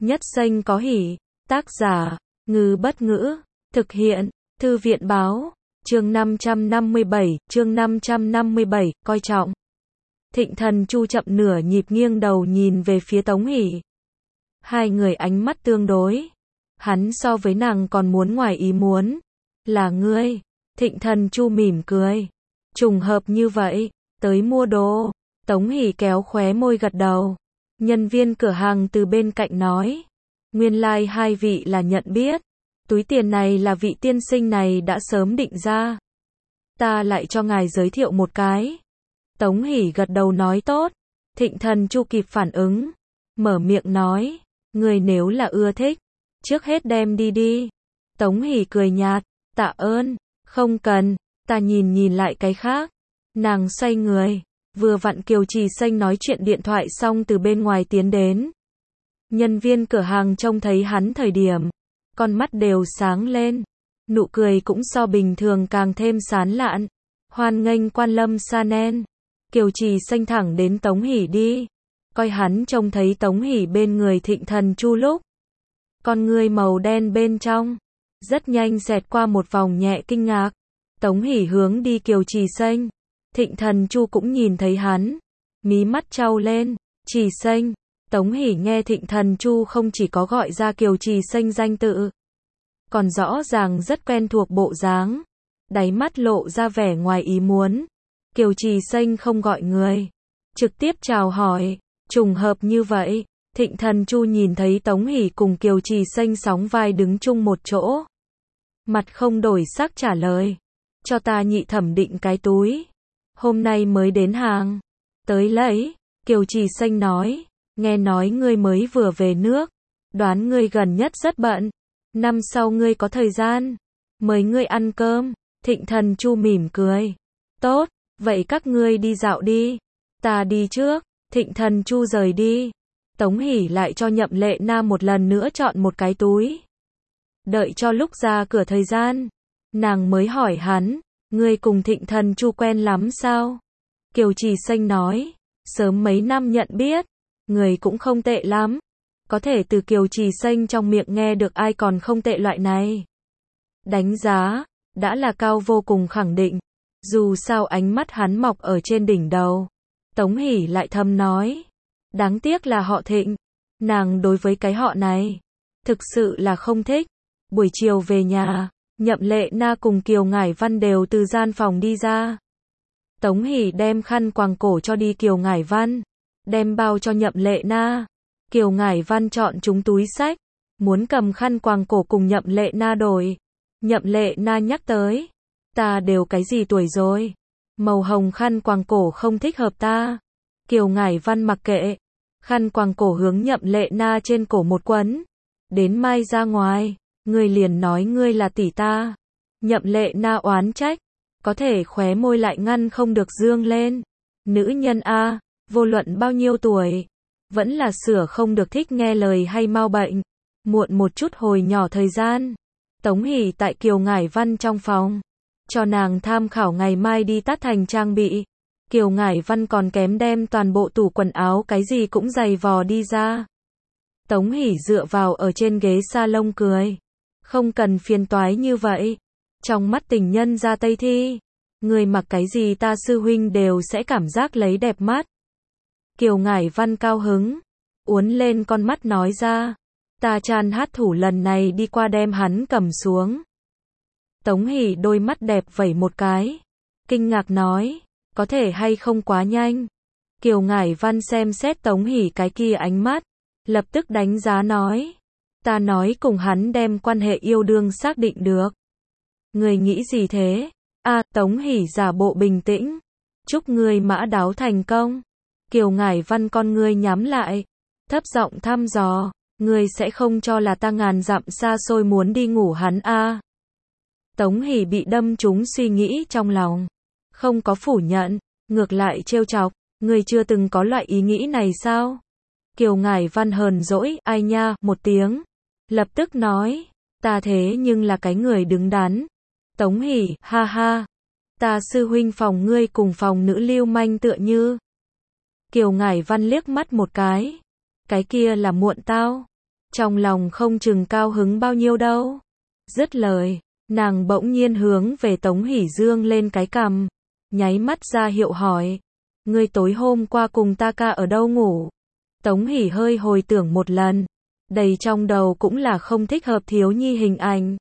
Nhất xanh có hỉ. Tác giả, Ngư Bất Ngữ. Thực hiện, Thư viện Báo. Chương 557, coi trọng. Thịnh Thần Chu chậm nửa nhịp nghiêng đầu nhìn về phía Tống Hỷ. Hai người ánh mắt tương đối. Hắn so với nàng còn muốn ngoài ý muốn. Là ngươi. Thịnh Thần Chu mỉm cười. Trùng hợp như vậy, tới mua đồ. Tống Hỷ kéo khóe môi gật đầu. Nhân viên cửa hàng từ bên cạnh nói. Nguyên lai hai vị là nhận biết. Túi tiền này là vị tiên sinh này đã sớm định ra. Ta lại cho ngài giới thiệu một cái. Tống Hỷ gật đầu nói tốt. Thịnh Thần Chu kịp phản ứng. Mở miệng nói. Người nếu là ưa thích. Trước hết đem đi đi. Tống Hỷ cười nhạt. Tạ ơn. Không cần. Ta nhìn lại cái khác. Nàng xoay người. Vừa vặn Kiều Trì Xanh nói chuyện điện thoại xong từ bên ngoài tiến đến. Nhân viên cửa hàng trông thấy hắn thời điểm. Con mắt đều sáng lên. Nụ cười cũng so bình thường càng thêm sán lạn. Hoan nghênh quan lâm Sa-nen. Kiều Trì Xanh thẳng đến Tống Hỷ đi. Coi hắn trông thấy Tống Hỷ bên người Thịnh Thần Chu lúc. Con ngươi màu đen bên trong. Rất nhanh xẹt qua một vòng nhẹ kinh ngạc. Tống Hỷ hướng đi Kiều Trì Xanh. Thịnh Thần Chu cũng nhìn thấy hắn. Mí mắt trao lên. Trì Xanh. Tống Hỷ nghe Thịnh Thần Chu không chỉ có gọi ra Kiều Trì Xanh danh tự. Còn rõ ràng rất quen thuộc bộ dáng. Đáy mắt lộ ra vẻ ngoài ý muốn. Kiều Trì Xanh không gọi người. Trực tiếp chào hỏi. Trùng hợp như vậy. Thịnh Thần Chu nhìn thấy Tống Hỷ cùng Kiều Trì Xanh sóng vai đứng chung một chỗ. Mặt không đổi sắc trả lời. Cho ta nhị thẩm định cái túi. Hôm nay mới đến hàng. Tới lấy. Kiều Trì Xanh nói. Nghe nói ngươi mới vừa về nước. Đoán ngươi gần nhất rất bận. Năm sau ngươi có thời gian. Mời ngươi ăn cơm. Thịnh Thần Chu mỉm cười. Tốt, vậy các ngươi đi dạo đi. Ta đi trước. Thịnh Thần Chu rời đi. Tống Hỷ lại cho Nhậm Lệ Na một lần nữa chọn một cái túi. Đợi cho lúc ra cửa thời gian. Nàng mới hỏi hắn. Ngươi cùng Thịnh Thần Chu quen lắm sao? Kiều Trì Xanh nói. Sớm mấy năm nhận biết. Người cũng không tệ lắm. Có thể từ Kiều Trì Xanh trong miệng nghe được ai còn không tệ loại này. Đánh giá, đã là cao vô cùng khẳng định. Dù sao ánh mắt hắn mọc ở trên đỉnh đầu. Tống Hỷ lại thầm nói. Đáng tiếc là họ Thịnh. Nàng đối với cái họ này. Thực sự là không thích. Buổi chiều về nhà. Nhậm Lệ Na cùng Kiều Ngải Văn đều từ gian phòng đi ra. Tống Hỷ đem khăn quàng cổ cho đi Kiều Ngải Văn. Đem bao cho Nhậm Lệ Na. Kiều Ngải Văn chọn chúng túi xách. Muốn cầm khăn quàng cổ cùng Nhậm Lệ Na đổi. Nhậm Lệ Na nhắc tới. Ta đều cái gì tuổi rồi. Màu hồng khăn quàng cổ không thích hợp ta. Kiều Ngải Văn mặc kệ. Khăn quàng cổ hướng Nhậm Lệ Na trên cổ một quấn. Đến mai ra ngoài. Ngươi liền nói ngươi là tỷ ta. Nhậm Lệ Na oán trách. Có thể khóe môi lại ngăn không được dương lên. Nữ nhân a, vô luận bao nhiêu tuổi. Vẫn là sửa không được thích nghe lời hay mau bệnh. Muộn một chút hồi nhỏ thời gian. Tống Hỷ tại Kiều Ngải Văn trong phòng. Cho nàng tham khảo ngày mai đi Tát Thành trang bị. Kiều Ngải Văn còn kém đem toàn bộ tủ quần áo cái gì cũng giày vò đi ra. Tống Hỷ dựa vào ở trên ghế salon cười. Không cần phiền toái như vậy. Trong mắt tình nhân ra Tây Thi. Người mặc cái gì ta sư huynh đều sẽ cảm giác lấy đẹp mắt. Kiều Ngải Văn cao hứng. Uốn lên con mắt nói ra. Ta Chan hát thủ lần này đi qua đem hắn cầm xuống. Tống Hỷ đôi mắt đẹp vẩy một cái. Kinh ngạc nói. Có thể hay không quá nhanh. Kiều Ngải Văn xem xét Tống Hỷ cái kia ánh mắt. Lập tức đánh giá nói. Ta nói cùng hắn đem quan hệ yêu đương xác định được. Người nghĩ gì thế? Tống Hỷ giả bộ bình tĩnh. Chúc ngươi mã đáo thành công. Kiều Ngải Văn con ngươi nhắm lại. Thấp giọng thăm dò. Ngươi sẽ không cho là ta ngàn dặm xa xôi muốn đi ngủ hắn a? Tống Hỷ bị đâm trúng suy nghĩ trong lòng. Không có phủ nhận. Ngược lại trêu chọc. Ngươi chưa từng có loại ý nghĩ này sao? Kiều Ngải Văn hờn dỗi. Ai nha, một tiếng. Lập tức nói. Ta thế nhưng là cái người đứng đắn. Tống Hỷ, ha ha. Ta sư huynh phòng ngươi cùng phòng nữ lưu manh tựa như. Kiều Ngải Văn liếc mắt một cái. Cái kia là muộn tao. trong lòng không chừng cao hứng bao nhiêu đâu. Dứt lời, nàng bỗng nhiên hướng về Tống Hỷ dương lên cái cằm, nháy mắt ra hiệu hỏi, ngươi tối hôm qua cùng ta ca ở đâu ngủ? Tống Hỷ hơi hồi tưởng một lần, đầy trong đầu cũng là không thích hợp thiếu nhi hình ảnh.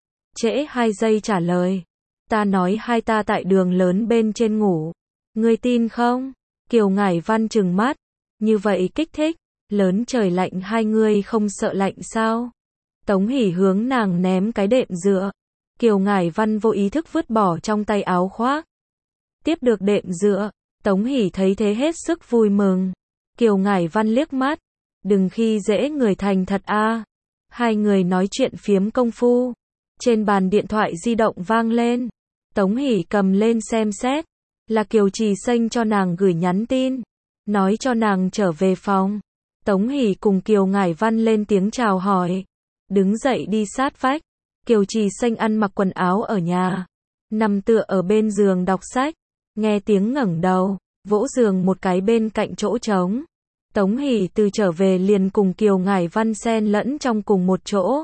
Trễ 2 giây trả lời, ta nói hai ta tại đường lớn bên trên ngủ, ngươi tin không? Kiều Ngải Văn trừng mắt, như vậy kích thích, lớn trời lạnh hai ngươi không sợ lạnh sao? Tống Hỷ hướng nàng ném cái đệm dựa, Kiều Ngải Văn vô ý thức vứt bỏ trong tay áo khoác. Tiếp được đệm dựa, Tống Hỷ thấy thế hết sức vui mừng. Kiều Ngải Văn liếc mắt, đừng khi dễ người thành thật a. Hai người nói chuyện phiếm công phu, trên bàn điện thoại di động vang lên. Tống Hỷ cầm lên xem xét, là Kiều Trì Xanh cho nàng gửi nhắn tin, nói cho nàng trở về phòng. Tống Hỷ cùng Kiều Ngải Văn lên tiếng chào hỏi, đứng dậy đi sát vách. Kiều Trì Xanh ăn mặc quần áo ở nhà, nằm tựa ở bên giường đọc sách, nghe tiếng ngẩng đầu, vỗ giường một cái bên cạnh chỗ trống. Tống Hỷ từ trở về liền cùng Kiều Ngải Văn xen lẫn trong cùng một chỗ.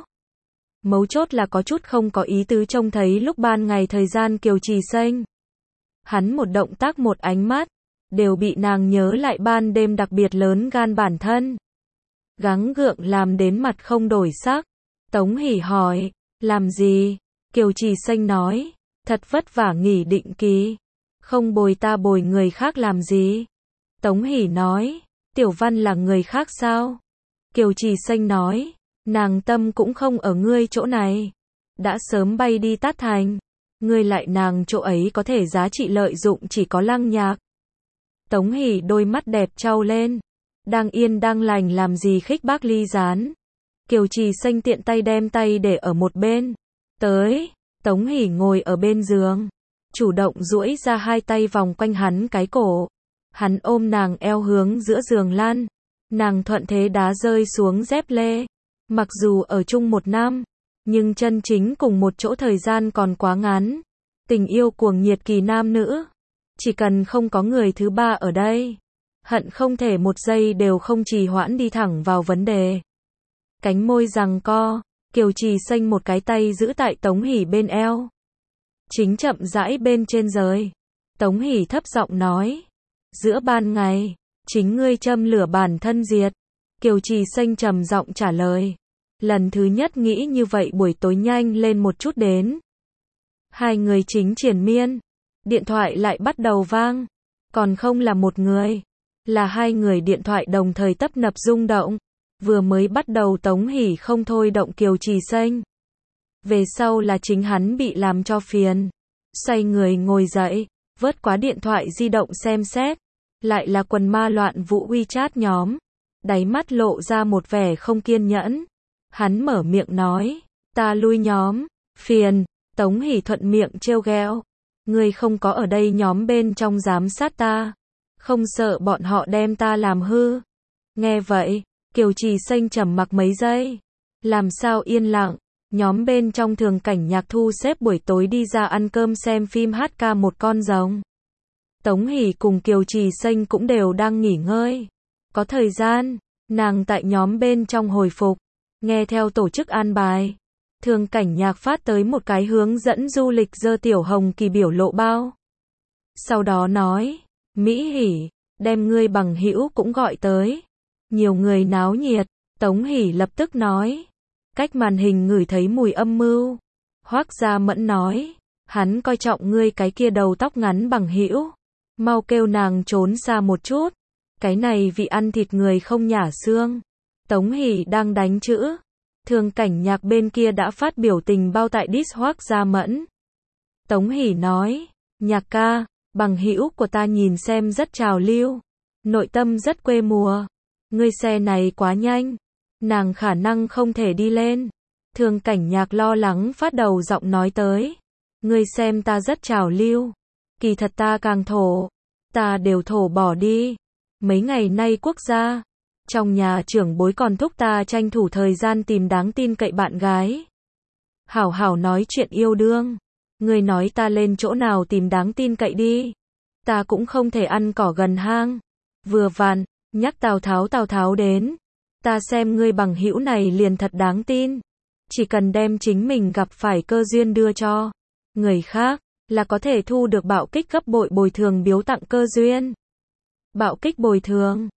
Mấu chốt là có chút không có ý tứ trông thấy lúc ban ngày thời gian Kiều Trì Xanh. Hắn một động tác một ánh mắt, đều bị nàng nhớ lại ban đêm đặc biệt lớn gan bản thân. Gắng gượng làm đến mặt không đổi sắc. Tống Hỷ hỏi, làm gì? Kiều Trì Xanh nói, thật vất vả nghỉ định kỳ, không bồi ta bồi người khác làm gì? Tống Hỷ nói, Tiểu Văn là người khác sao? Kiều Trì Xanh nói, nàng tâm cũng không ở ngươi chỗ này, đã sớm bay đi Tát Thành, ngươi lại nàng chỗ ấy có thể giá trị lợi dụng chỉ có Lăng Nhạc. Tống Hỷ đôi mắt đẹp trao lên, đang yên đang lành làm gì khích bác ly gián. Kiều Trì Xanh tiện tay đem tay để ở một bên. Tới, Tống Hỷ ngồi ở bên giường, chủ động duỗi ra hai tay vòng quanh hắn cái cổ. Hắn ôm nàng eo hướng giữa giường lăn, nàng thuận thế đá rơi xuống dép lê. Mặc dù ở chung 1 năm, nhưng chân chính cùng một chỗ thời gian còn quá ngắn. Tình yêu cuồng nhiệt kỳ nam nữ, chỉ cần không có người thứ ba ở đây, hận không thể một giây đều không trì hoãn đi thẳng vào vấn đề. Cánh môi giằng co, Kiều Trì Xanh một cái tay giữ tại Tống Hỷ bên eo, chính chậm rãi bên trên rời. Tống Hỷ thấp giọng nói, giữa ban ngày, chính ngươi châm lửa bản thân diệt. Kiều Trì Xanh trầm giọng trả lời, lần thứ nhất nghĩ như vậy buổi tối nhanh lên một chút đến. Hai người chính triền miên, điện thoại lại bắt đầu vang, còn không là một người, là hai người điện thoại đồng thời tấp nập rung động. Vừa mới bắt đầu Tống Hỷ không thôi động Kiều Trì Xanh, về sau là chính hắn bị làm cho phiền. Xoay người ngồi dậy, vớt quá điện thoại di động xem xét, lại là quần ma loạn vũ WeChat nhóm. Đáy mắt lộ ra một vẻ không kiên nhẫn. Hắn mở miệng nói, ta lui nhóm, phiền. Tống Hỷ thuận miệng trêu ghẹo, ngươi không có ở đây nhóm bên trong giám sát ta, không sợ bọn họ đem ta làm hư. Nghe vậy, Kiều Trì Xanh trầm mặc mấy giây, làm sao yên lặng. Nhóm bên trong Thường Cảnh Nhạc thu xếp buổi tối đi ra ăn cơm xem phim hát ca Một Con Rồng. Tống Hỷ cùng Kiều Trì Xanh cũng đều đang nghỉ ngơi. Có thời gian, nàng tại nhóm bên trong hồi phục, nghe theo tổ chức an bài. Thường Cảnh Nhạc phát tới một cái hướng dẫn du lịch dơ Tiểu Hồng Kỳ biểu lộ bao. Sau đó nói, Mỹ Hỷ, đem ngươi bằng hữu cũng gọi tới. Nhiều người náo nhiệt. Tống Hỷ lập tức nói, cách màn hình ngửi thấy mùi âm mưu. Hoắc Gia Mẫn nói, hắn coi trọng ngươi cái kia đầu tóc ngắn bằng hữu, mau kêu nàng trốn xa một chút. Cái này vị ăn thịt người không nhả xương. Tống Hỷ đang đánh chữ, Thường Cảnh Nhạc bên kia đã phát biểu tình bao tại diss Hoắc Gia Mẫn. Tống Hỷ nói, Nhạc ca, bằng hữu của ta nhìn xem rất trào lưu, nội tâm rất quê mùa. Ngươi xe này quá nhanh, nàng khả năng không thể đi lên. Thường Cảnh Nhạc lo lắng phát đầu giọng nói tới, ngươi xem ta rất trào lưu, kỳ thật ta càng thổ, ta đều thổ bỏ đi. Mấy ngày nay quốc gia, trong nhà trưởng bối còn thúc ta tranh thủ thời gian tìm đáng tin cậy bạn gái. Hảo hảo nói chuyện yêu đương, ngươi nói ta lên chỗ nào tìm đáng tin cậy đi, ta cũng không thể ăn cỏ gần hang. Vừa vặn, nhắc Tào Tháo đến, Ta xem ngươi bằng hữu này liền thật đáng tin. Chỉ cần đem chính mình gặp phải cơ duyên đưa cho người khác, là có thể thu được bạo kích gấp bội bồi thường biếu tặng cơ duyên. Bạo kích bồi thường.